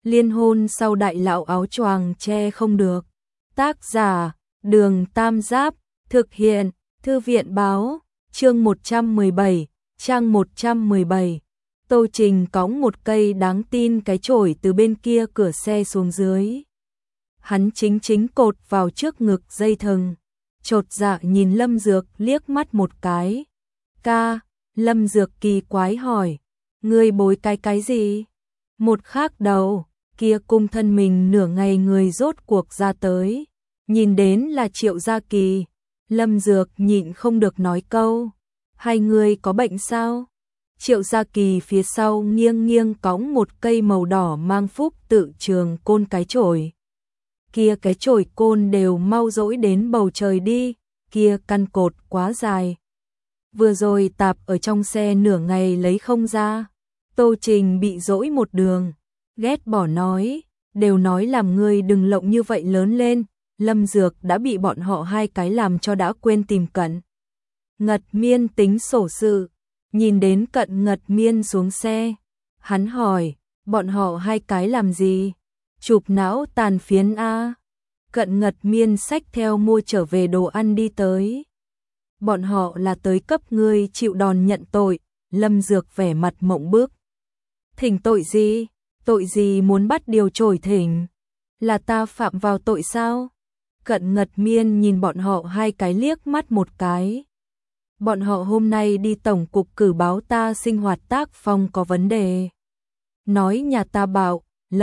Liên hôn sau đại lão áo choàng che không được. Tác giả, Đường Tam Giáp, thực hiện, Thư viện báo, chương 117, trang 117. Tô Trình cõng một cây đáng tin cái chổi từ bên kia cửa xe xuống dưới. Hắn chính cột vào trước ngực dây thừng. Chột dạ nhìn Lâm Dược liếc mắt một cái. Ca, Lâm Dược kỳ quái hỏi, ngươi bối cái gì? Một khác đầu, kia cung thân mình nửa ngày người rốt cuộc ra tới. Nhìn đến là Triệu Gia Kỳ. Lâm Dược nhịn không được nói câu, hai người có bệnh sao? Triệu Gia Kỳ phía sau nghiêng cõng một cây màu đỏ mang phúc tự trường côn cái chổi. Kia cái chổi côn đều mau dỗi đến bầu trời đi, kia căn cột quá dài. Vừa rồi tạp ở trong xe nửa ngày lấy không ra. Tô Trình bị dỗi một đường, ghét bỏ nói, đều nói làm ngươi đừng lộng như vậy lớn lên. Lâm Dược đã bị bọn họ hai cái làm cho đã quên tìm Cận Ngật Miên tính sổ sự. Nhìn đến Cận Ngật Miên xuống xe, hắn hỏi, bọn họ hai cái làm gì? Chụp não tàn phiến a. Cận Ngật Miên xách theo mua trở về đồ ăn đi tới. Bọn họ là tới cấp ngươi chịu đòn nhận tội. Lâm Dược vẻ mặt mộng bức. Thỉnh tội gì? Tội gì muốn bắt điều trổi thỉnh? Là ta phạm vào tội sao? Cận Ngật Miên nhìn bọn họ hai cái liếc mắt một cái. Bọn họ hôm nay đi tổng cục cử báo ta sinh hoạt tác phong có vấn đề. Nói nhà ta bảo,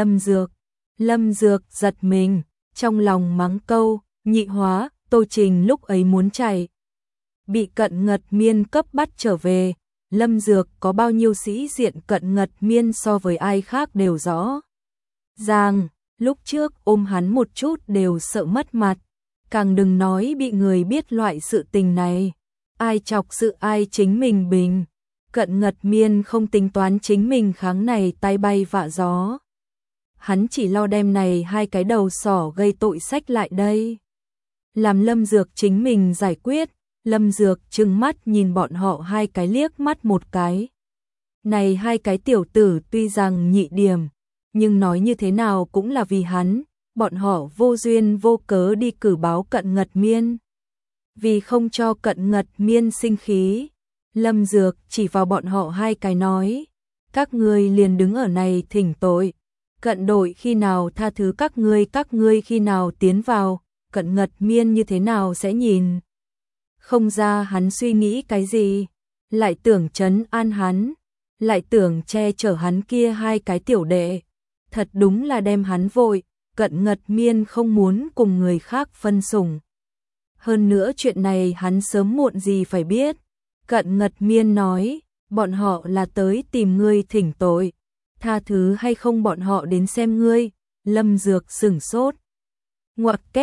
Lâm Dược giật mình, trong lòng mắng câu, nhị hóa. Tô Trình lúc ấy muốn chạy, bị Cận Ngật Miên cấp bắt trở về. Lâm Dược có bao nhiêu sĩ diện Cận Ngật Miên so với ai khác đều rõ ràng. Lúc trước ôm hắn một chút đều sợ mất mặt, càng đừng nói bị người biết loại sự tình này. Ai chọc sự ai chính mình bình. Cận Ngật Miên không tính toán chính mình kháng này tay bay vạ gió. Hắn chỉ lo đem này hai cái đầu sỏ gây tội sách lại đây, làm Lâm Dược chính mình giải quyết. Lâm Dược trừng mắt nhìn bọn họ hai cái liếc mắt một cái. Này hai cái tiểu tử tuy rằng nhị điểm, nhưng nói như thế nào cũng là vì hắn. Bọn họ vô duyên vô cớ đi cử báo Cận Ngật Miên, vì không cho Cận Ngật Miên sinh khí. Lâm Dược chỉ vào bọn họ hai cái nói, các ngươi liền đứng ở này thỉnh tội. Cận đội khi nào tha thứ các ngươi khi nào tiến vào. Cận Ngật Miên như thế nào sẽ nhìn không ra hắn suy nghĩ cái gì, lại tưởng trấn an hắn, lại tưởng che chở hắn kia hai cái tiểu đệ. Thật đúng là đem hắn vội. Cận Ngật Miên không muốn cùng người khác phân sủng. Hơn nữa chuyện này hắn sớm muộn gì phải biết. Cận Ngật Miên nói, bọn họ là tới tìm ngươi thỉnh tội, tha thứ hay không bọn họ đến xem ngươi. Lâm Dược sửng sốt. Ngoặc kép ...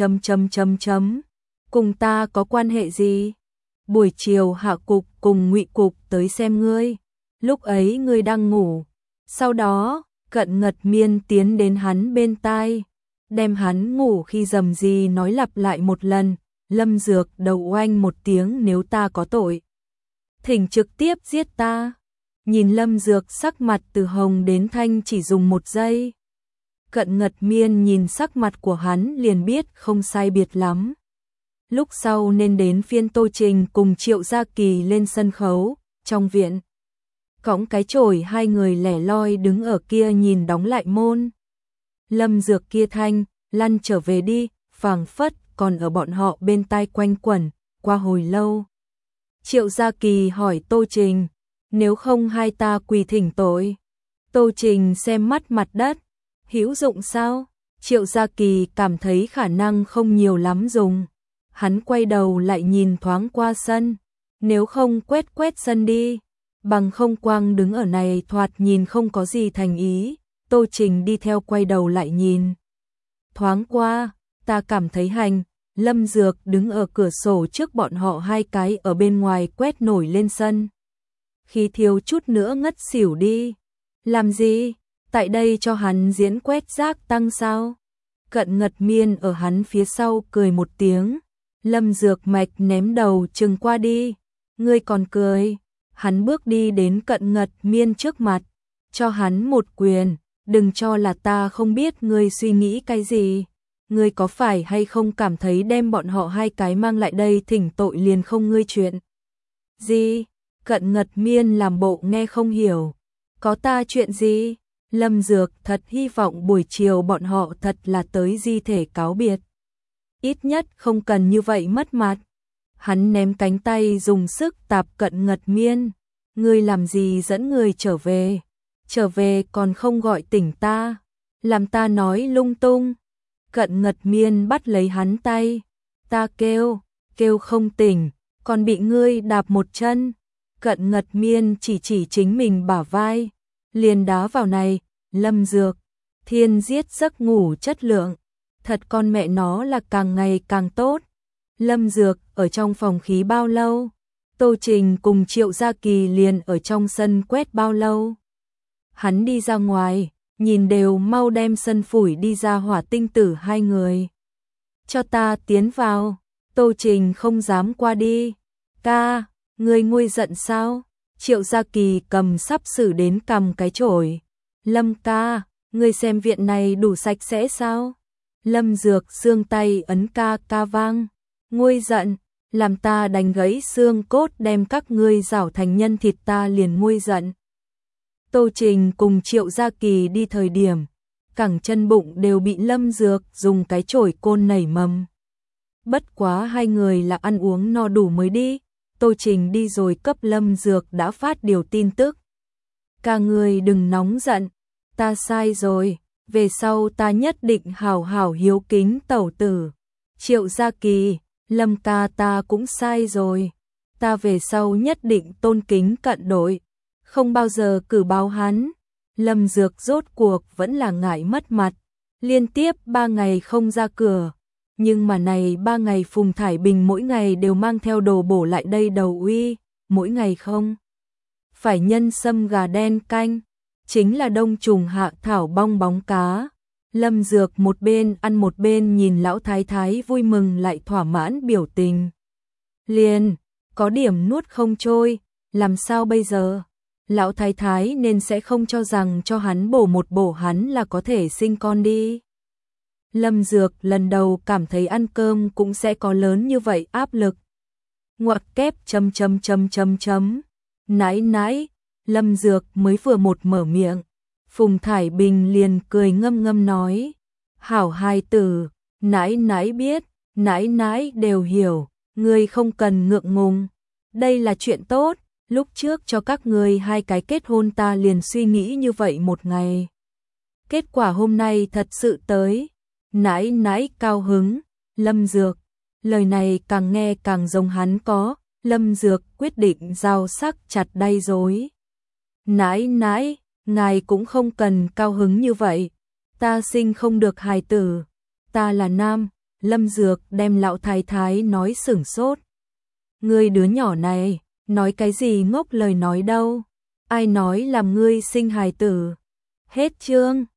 Cùng ta có quan hệ gì? Buổi chiều Hạ cục cùng Ngụy cục tới xem ngươi, lúc ấy ngươi đang ngủ. Sau đó Cận Ngật Miên tiến đến hắn bên tai, đem hắn ngủ khi rầm gì nói lặp lại một lần. Lâm Dược đầu oanh một tiếng, nếu ta có tội, thỉnh trực tiếp giết ta. Nhìn Lâm Dược sắc mặt từ hồng đến thanh chỉ dùng một giây. Cận Ngật Miên nhìn sắc mặt của hắn liền biết không sai biệt lắm. Lúc sau nên đến phiên Tô Trình cùng Triệu Gia Kỳ lên sân khấu. Trong viện, cõng cái chổi hai người lẻ loi đứng ở kia nhìn đóng lại môn. Lâm Dược kia thanh, lăn trở về đi, phảng phất còn ở bọn họ bên tai quanh quẩn. Qua hồi lâu, Triệu Gia Kỳ hỏi Tô Trình, nếu không hai ta quỳ thỉnh tội. Tô Trình xem mắt mặt đất, hữu dụng sao? Triệu Gia Kỳ cảm thấy khả năng không nhiều lắm dùng. Hắn quay đầu lại nhìn thoáng qua sân, nếu không quét sân đi, bằng không quang đứng ở này thoạt nhìn không có gì thành ý. Tô Trình đi theo quay đầu lại nhìn thoáng qua, ta cảm thấy hành. Lâm Dược đứng ở cửa sổ trước bọn họ hai cái ở bên ngoài quét nổi lên sân, khi thiếu chút nữa ngất xỉu đi. Làm gì? Tại đây cho hắn diễn quét rác tăng sao? Cận Ngật Miên ở hắn phía sau cười một tiếng. Lâm Dược mạch ném đầu chừng qua đi. Ngươi còn cười? Hắn bước đi đến Cận Ngật Miên trước mặt, cho hắn một quyền. đừng cho là ta không biết ngươi suy nghĩ cái gì. Ngươi có phải hay không cảm thấy đem bọn họ hai cái mang lại đây thỉnh tội liền không ngươi chuyện? Gì? Cận Ngật Miên làm bộ nghe không hiểu. Có ta chuyện gì? Lâm Dược thật hy vọng buổi chiều bọn họ thật là tới di thể cáo biệt. Ít nhất không cần như vậy mất mặt. Hắn ném cánh tay dùng sức tạp Cận Ngật Miên. Ngươi làm gì dẫn người trở về? Trở về còn không gọi tỉnh ta. Làm ta nói lung tung. Cận Ngật Miên bắt lấy hắn tay. Ta kêu không tỉnh, còn bị ngươi đạp một chân. Cận Ngật Miên chỉ chính mình bả vai. Liền đá vào này, Lâm Dược. Thiên giết giấc ngủ chất lượng. Thật con mẹ nó là càng ngày càng tốt. Lâm Dược ở trong phòng khí bao lâu? Tô Trình cùng Triệu Gia Kỳ liền ở trong sân quét bao lâu? Hắn đi ra ngoài, nhìn đều mau đem sân phủi đi ra Hỏa Tinh Tử hai người. Cho ta tiến vào. Tô Trình không dám qua đi. Ca, ngươi nguôi giận sao? Triệu Gia Kỳ cầm sắp xử đến cầm cái chổi. Lâm ca, ngươi xem viện này đủ sạch sẽ sao? Lâm Dược xương tay ấn ca vang. Nguôi giận, làm ta đánh gãy xương cốt đem các ngươi rảo thành nhân thịt ta liền nguôi giận. Tô Trình cùng Triệu Gia Kỳ đi thời điểm, cẳng chân bụng đều bị Lâm Dược dùng cái chổi côn nảy mầm. Bất quá hai người là ăn uống no đủ mới đi. Tô Trình đi rồi cấp Lâm Dược đã phát điều tin tức. Cả người đừng nóng giận, ta sai rồi, về sau ta nhất định hảo hảo hiếu kính tẩu tử. Triệu Gia Kỳ, Lâm ca ta cũng sai rồi, ta về sau nhất định tôn kính Cận đội, không bao giờ cử báo hắn. Lâm Dược rốt cuộc vẫn là ngại mất mặt, liên tiếp 3 ngày không ra cửa. Nhưng mà này 3 ngày Phùng Thải Bình mỗi ngày đều mang theo đồ bổ lại đây đầu uy, mỗi ngày không phải nhân sâm gà đen canh, chính là đông trùng hạ thảo bong bóng cá. Lâm Dược một bên ăn một bên nhìn lão thái thái vui mừng lại thỏa mãn biểu tình. Liền, có điểm nuốt không trôi, làm sao bây giờ? Lão thái thái nên sẽ không cho rằng cho hắn bổ một bổ hắn là có thể sinh con đi. Lâm Dược lần đầu cảm thấy ăn cơm cũng sẽ có lớn như vậy áp lực. Ngoặc kép ... Nãi, Lâm Dược mới vừa một mở miệng. Phùng Thải Bình liền cười ngâm ngâm nói. Hảo hài tử, nãi biết, nãi đều hiểu, ngươi không cần ngượng ngùng. Đây là chuyện tốt, lúc trước cho các ngươi hai cái kết hôn ta liền suy nghĩ như vậy một ngày. Kết quả hôm nay thật sự tới. Nãi cao hứng, Lâm Dược. Lời này càng nghe càng giống hắn có. Lâm Dược quyết định giao sắc chặt đay dối. Nãi, ngài cũng không cần cao hứng như vậy. Ta sinh không được hài tử. Ta là nam. Lâm Dược đem lão thái thái nói sửng sốt. Ngươi đứa nhỏ này, nói cái gì ngốc lời nói đâu. Ai nói làm ngươi sinh hài tử. Hết chương.